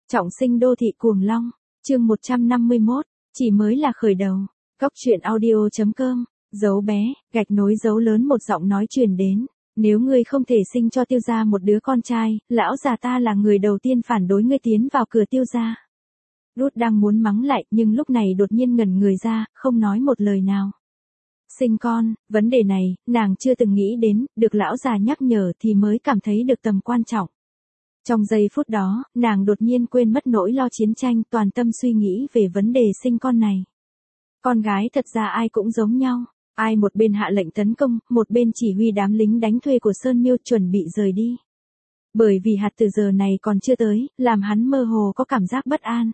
Trọng sinh đô thị cuồng long, chương 151, chỉ mới là khởi đầu. Góc truyện audio.com, dấu bé, gạch nối dấu lớn một giọng nói truyền đến. Nếu ngươi không thể sinh cho Tiêu gia một đứa con trai, lão già ta là người đầu tiên phản đối ngươi tiến vào cửa Tiêu gia. Ruth đang muốn mắng lại nhưng lúc này đột nhiên ngẩn người ra, không nói một lời nào. Sinh con, vấn đề này, nàng chưa từng nghĩ đến, được lão già nhắc nhở thì mới cảm thấy được tầm quan trọng. Trong giây phút đó, nàng đột nhiên quên mất nỗi lo chiến tranh, toàn tâm suy nghĩ về vấn đề sinh con này. Con gái thật ra ai cũng giống nhau, ai một bên hạ lệnh tấn công, một bên chỉ huy đám lính đánh thuê của Sơn Miêu chuẩn bị rời đi. Bởi vì hạt từ giờ này còn chưa tới, làm hắn mơ hồ có cảm giác bất an.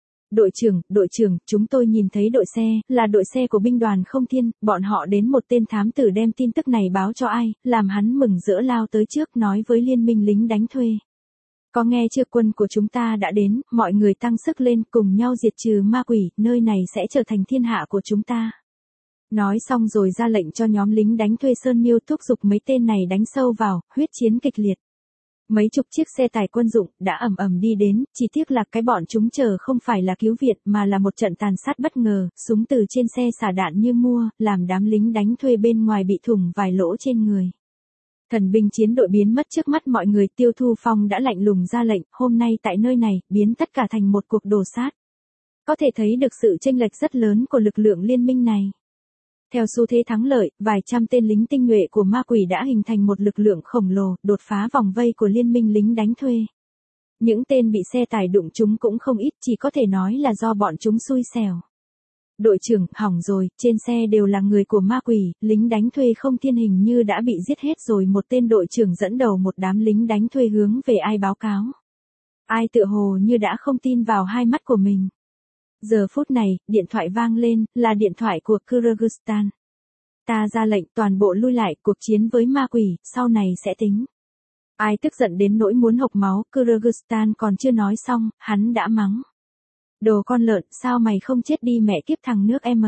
Đội trưởng, chúng tôi nhìn thấy đội xe, là đội xe của binh đoàn Không Thiên, bọn họ đến một tên thám tử đem tin tức này báo cho ai, làm hắn mừng rỡ lao tới trước nói với liên minh lính đánh thuê. Có nghe chưa, quân của chúng ta đã đến, mọi người tăng sức lên cùng nhau diệt trừ ma quỷ, nơi này sẽ trở thành thiên hạ của chúng ta. Nói xong rồi ra lệnh cho nhóm lính đánh thuê Sơn Miêu thúc giục mấy tên này đánh sâu vào, huyết chiến kịch liệt. Mấy chục chiếc xe tải quân dụng đã ầm ầm đi đến, chỉ tiếc là cái bọn chúng chờ không phải là cứu viện mà là một trận tàn sát bất ngờ, súng từ trên xe xả đạn như mua, làm đám lính đánh thuê bên ngoài bị thủng vài lỗ trên người. Thần binh chiến đội biến mất trước mắt mọi người, Tiêu Thu Phong đã lạnh lùng ra lệnh, hôm nay tại nơi này, biến tất cả thành một cuộc đồ sát. Có thể thấy được sự chênh lệch rất lớn của lực lượng liên minh này. Theo xu thế thắng lợi, vài trăm tên lính tinh nhuệ của ma quỷ đã hình thành một lực lượng khổng lồ, đột phá vòng vây của liên minh lính đánh thuê. Những tên bị xe tải đụng trúng cũng không ít, chỉ có thể nói là do bọn chúng xui xẻo. Đội trưởng, hỏng rồi, trên xe đều là người của ma quỷ, lính đánh thuê Không Thiên hình như đã bị giết hết rồi. Một tên đội trưởng dẫn đầu một đám lính đánh thuê hướng về ai báo cáo. Ai tựa hồ như đã không tin vào hai mắt của mình. Giờ phút này, điện thoại vang lên, là điện thoại của Kyrgyzstan. Ta ra lệnh toàn bộ lui lại, cuộc chiến với ma quỷ, sau này sẽ tính. Ai tức giận đến nỗi muốn hộc máu, Kyrgyzstan còn chưa nói xong, hắn đã mắng. Đồ con lợn, sao mày không chết đi mẹ kiếp thằng nước em.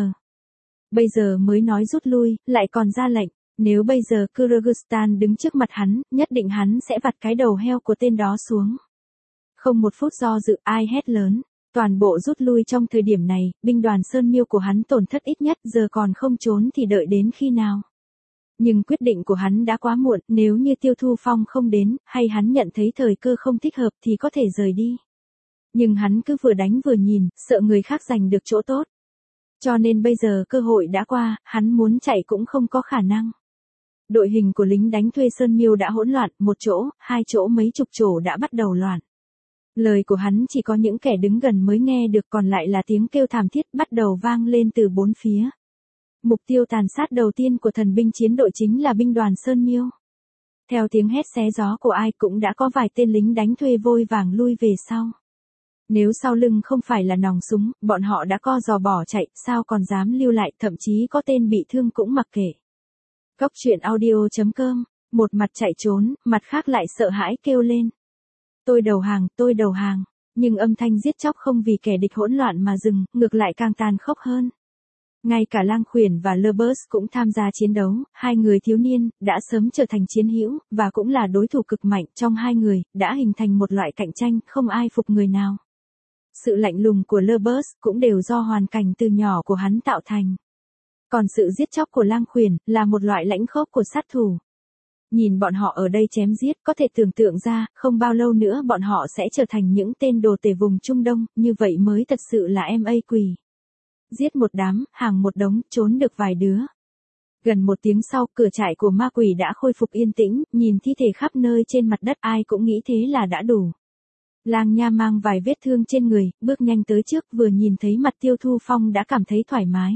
Bây giờ mới nói rút lui, lại còn ra lệnh. Nếu bây giờ Kyrgyzstan đứng trước mặt hắn, nhất định hắn sẽ vặt cái đầu heo của tên đó xuống. Không một phút do dự, ai hét lớn. Toàn bộ rút lui. Trong thời điểm này, binh đoàn Sơn Miêu của hắn tổn thất ít nhất, giờ còn không trốn thì đợi đến khi nào. Nhưng quyết định của hắn đã quá muộn, nếu như Tiêu Thu Phong không đến, hay hắn nhận thấy thời cơ không thích hợp thì có thể rời đi. Nhưng hắn cứ vừa đánh vừa nhìn, sợ người khác giành được chỗ tốt. Cho nên bây giờ cơ hội đã qua, hắn muốn chạy cũng không có khả năng. Đội hình của lính đánh thuê Sơn Miêu đã hỗn loạn, một chỗ, hai chỗ, mấy chục chỗ đã bắt đầu loạn. Lời của hắn chỉ có những kẻ đứng gần mới nghe được, còn lại là tiếng kêu thảm thiết bắt đầu vang lên từ bốn phía. Mục tiêu tàn sát đầu tiên của thần binh chiến đội chính là binh đoàn Sơn Miêu. Theo tiếng hét xé gió của ai cũng đã có vài tên lính đánh thuê vội vàng lui về sau. Nếu sau lưng không phải là nòng súng, bọn họ đã co giò bỏ chạy, sao còn dám lưu lại, thậm chí có tên bị thương cũng mặc kệ. Góc truyện audio.com, một mặt chạy trốn, mặt khác lại sợ hãi kêu lên. Tôi đầu hàng, nhưng âm thanh giết chóc không vì kẻ địch hỗn loạn mà dừng, ngược lại càng tàn khốc hơn. Ngay cả Lang Khuyển và Lebers cũng tham gia chiến đấu, hai người thiếu niên, đã sớm trở thành chiến hữu, và cũng là đối thủ cực mạnh. Trong hai người, đã hình thành một loại cạnh tranh, không ai phục người nào. Sự lạnh lùng của Lebers cũng đều do hoàn cảnh từ nhỏ của hắn tạo thành. Còn sự giết chóc của Lang Khuyển là một loại lãnh khốc của sát thủ. Nhìn bọn họ ở đây chém giết, có thể tưởng tượng ra, không bao lâu nữa bọn họ sẽ trở thành những tên đồ tể vùng Trung Đông, như vậy mới thật sự là MA quỷ. Giết một đám, hàng một đống, trốn được vài đứa. Gần một tiếng sau, cửa trại của ma quỷ đã khôi phục yên tĩnh, nhìn thi thể khắp nơi trên mặt đất, ai cũng nghĩ thế là đã đủ. Lang Nha mang vài vết thương trên người, bước nhanh tới trước, vừa nhìn thấy mặt Tiêu Thu Phong đã cảm thấy thoải mái.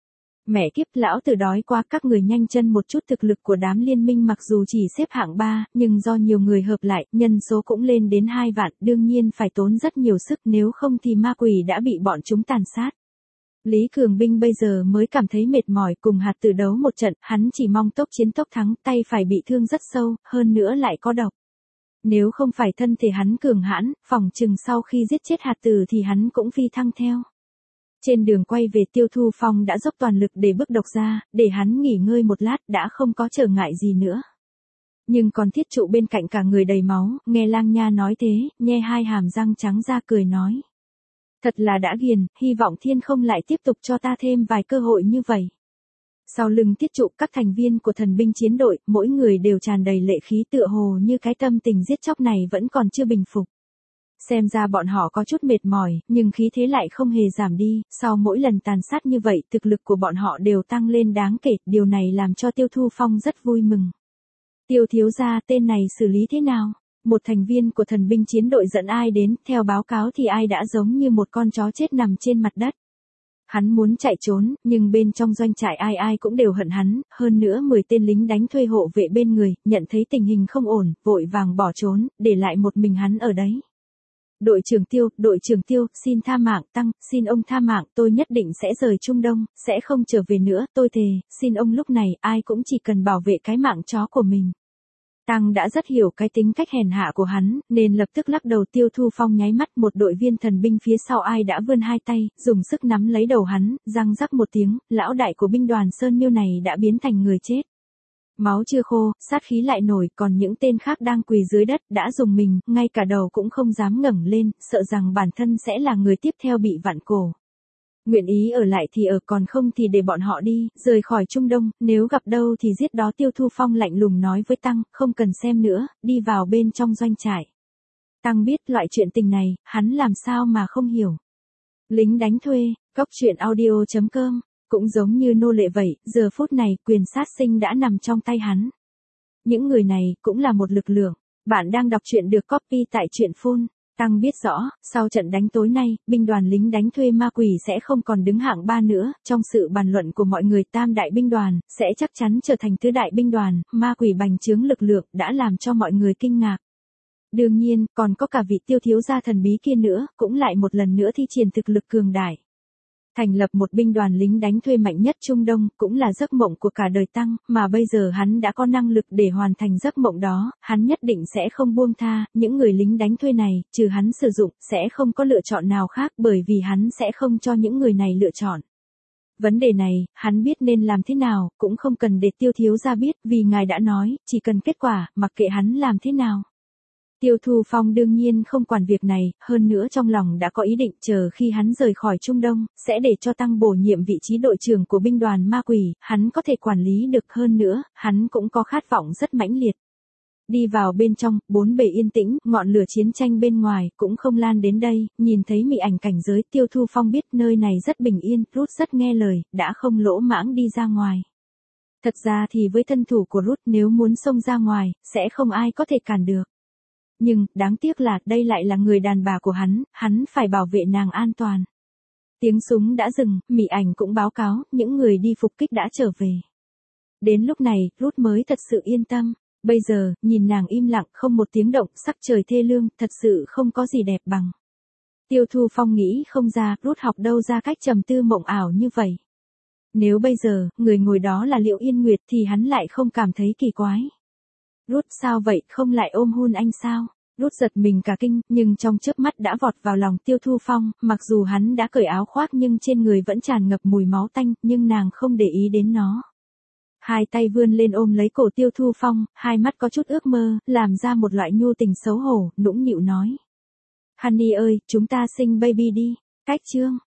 Mẹ kiếp, lão tử đói quá, các người nhanh chân một chút. Thực lực của đám liên minh mặc dù chỉ xếp hạng 3, nhưng do nhiều người hợp lại, nhân số cũng lên đến 2 vạn, đương nhiên phải tốn rất nhiều sức, nếu không thì ma quỷ đã bị bọn chúng tàn sát. Lý Cường Binh bây giờ mới cảm thấy mệt mỏi, cùng hạt tử đấu một trận, hắn chỉ mong tốc chiến tốc thắng, tay phải bị thương rất sâu, hơn nữa lại có độc. Nếu không phải thân thể hắn cường hãn, phỏng chừng sau khi giết chết hạt tử thì hắn cũng phi thăng theo. Trên đường quay về, Tiêu Thu Phong đã dốc toàn lực để bức độc ra, để hắn nghỉ ngơi một lát, đã không có trở ngại gì nữa. Nhưng còn thiết trụ bên cạnh cả người đầy máu, nghe Lang Nha nói thế, nhe hai hàm răng trắng ra cười nói. Thật là đã ghiền, hy vọng thiên không lại tiếp tục cho ta thêm vài cơ hội như vậy. Sau lưng thiết trụ các thành viên của thần binh chiến đội, mỗi người đều tràn đầy lệ khí tựa hồ như cái tâm tình giết chóc này vẫn còn chưa bình phục. Xem ra bọn họ có chút mệt mỏi, nhưng khí thế lại không hề giảm đi, sau mỗi lần tàn sát như vậy thực lực của bọn họ đều tăng lên đáng kể, điều này làm cho Tiêu Thu Phong rất vui mừng. Tiêu thiếu gia, tên này xử lý thế nào? Một thành viên của thần binh chiến đội dẫn ai đến, theo báo cáo thì ai đã giống như một con chó chết nằm trên mặt đất. Hắn muốn chạy trốn, nhưng bên trong doanh trại ai ai cũng đều hận hắn, hơn nữa 10 tên lính đánh thuê hộ vệ bên người, nhận thấy tình hình không ổn, vội vàng bỏ trốn, để lại một mình hắn ở đấy. Đội trưởng Tiêu, xin tha mạng, Tăng, xin ông tha mạng, tôi nhất định sẽ rời Trung Đông, sẽ không trở về nữa, tôi thề, xin ông lúc này, ai cũng chỉ cần bảo vệ cái mạng chó của mình. Tăng đã rất hiểu cái tính cách hèn hạ của hắn, nên lập tức lắc đầu. Tiêu Thu Phong nháy mắt, một đội viên thần binh phía sau ai đã vươn hai tay, dùng sức nắm lấy đầu hắn, răng rắc một tiếng, lão đại của binh đoàn Sơn Miêu này đã biến thành người chết. Máu chưa khô, sát khí lại nổi, còn những tên khác đang quỳ dưới đất, đã dùng mình, ngay cả đầu cũng không dám ngẩng lên, sợ rằng bản thân sẽ là người tiếp theo bị vặn cổ. Nguyện ý ở lại thì ở, còn không thì để bọn họ đi, rời khỏi Trung Đông, nếu gặp đâu thì giết đó. Tiêu Thu Phong lạnh lùng nói với Tăng, không cần xem nữa, đi vào bên trong doanh trại. Tăng biết loại chuyện tình này, hắn làm sao mà không hiểu. Lính đánh thuê, Cóc Truyện Audio.com, cũng giống như nô lệ vậy, giờ phút này quyền sát sinh đã nằm trong tay hắn. Những người này cũng là một lực lượng. Bạn đang đọc truyện được copy tại truyện Phun. Tăng biết rõ, sau trận đánh tối nay, binh đoàn lính đánh thuê ma quỷ sẽ không còn đứng hạng 3 nữa, trong sự bàn luận của mọi người tam đại binh đoàn, sẽ chắc chắn trở thành tứ đại binh đoàn, ma quỷ bành trướng lực lượng, đã làm cho mọi người kinh ngạc. Đương nhiên, còn có cả vị Tiêu thiếu gia thần bí kia nữa, cũng lại một lần nữa thi triển thực lực cường đại. Thành lập một binh đoàn lính đánh thuê mạnh nhất Trung Đông, cũng là giấc mộng của cả đời Tăng, mà bây giờ hắn đã có năng lực để hoàn thành giấc mộng đó, hắn nhất định sẽ không buông tha, những người lính đánh thuê này, trừ hắn sử dụng, sẽ không có lựa chọn nào khác, bởi vì hắn sẽ không cho những người này lựa chọn. Vấn đề này, hắn biết nên làm thế nào, cũng không cần để Tiêu thiếu gia biết, vì ngài đã nói, chỉ cần kết quả, mặc kệ hắn làm thế nào. Tiêu Thu Phong đương nhiên không quản việc này, hơn nữa trong lòng đã có ý định chờ khi hắn rời khỏi Trung Đông, sẽ để cho Tăng bổ nhiệm vị trí đội trưởng của binh đoàn ma quỷ, hắn có thể quản lý được, hơn nữa, hắn cũng có khát vọng rất mãnh liệt. Đi vào bên trong, bốn bề yên tĩnh, ngọn lửa chiến tranh bên ngoài cũng không lan đến đây, nhìn thấy mị ảnh cảnh giới, Tiêu Thu Phong biết nơi này rất bình yên, Rút rất nghe lời, đã không lỗ mãng đi ra ngoài. Thật ra thì với thân thủ của Rút, nếu muốn xông ra ngoài, sẽ không ai có thể cản được. Nhưng, đáng tiếc là, đây lại là người đàn bà của hắn phải bảo vệ nàng an toàn. Tiếng súng đã dừng, mị ảnh cũng báo cáo, những người đi phục kích đã trở về. Đến lúc này, Rút mới thật sự yên tâm. Bây giờ, nhìn nàng im lặng, không một tiếng động, sắc trời thê lương, thật sự không có gì đẹp bằng. Tiêu Thu Phong nghĩ không ra, Rút học đâu ra cách trầm tư mộng ảo như vậy. Nếu bây giờ, người ngồi đó là Liễu Yên Nguyệt thì hắn lại không cảm thấy kỳ quái. Rút sao vậy, không lại ôm hôn anh sao? Rút giật mình cả kinh, nhưng trong chớp mắt đã vọt vào lòng Tiêu Thu Phong, mặc dù hắn đã cởi áo khoác nhưng trên người vẫn tràn ngập mùi máu tanh, nhưng nàng không để ý đến nó. Hai tay vươn lên ôm lấy cổ Tiêu Thu Phong, hai mắt có chút ước mơ, làm ra một loại nhu tình xấu hổ, nũng nịu nói. Honey ơi, chúng ta sinh baby đi. Cách chương.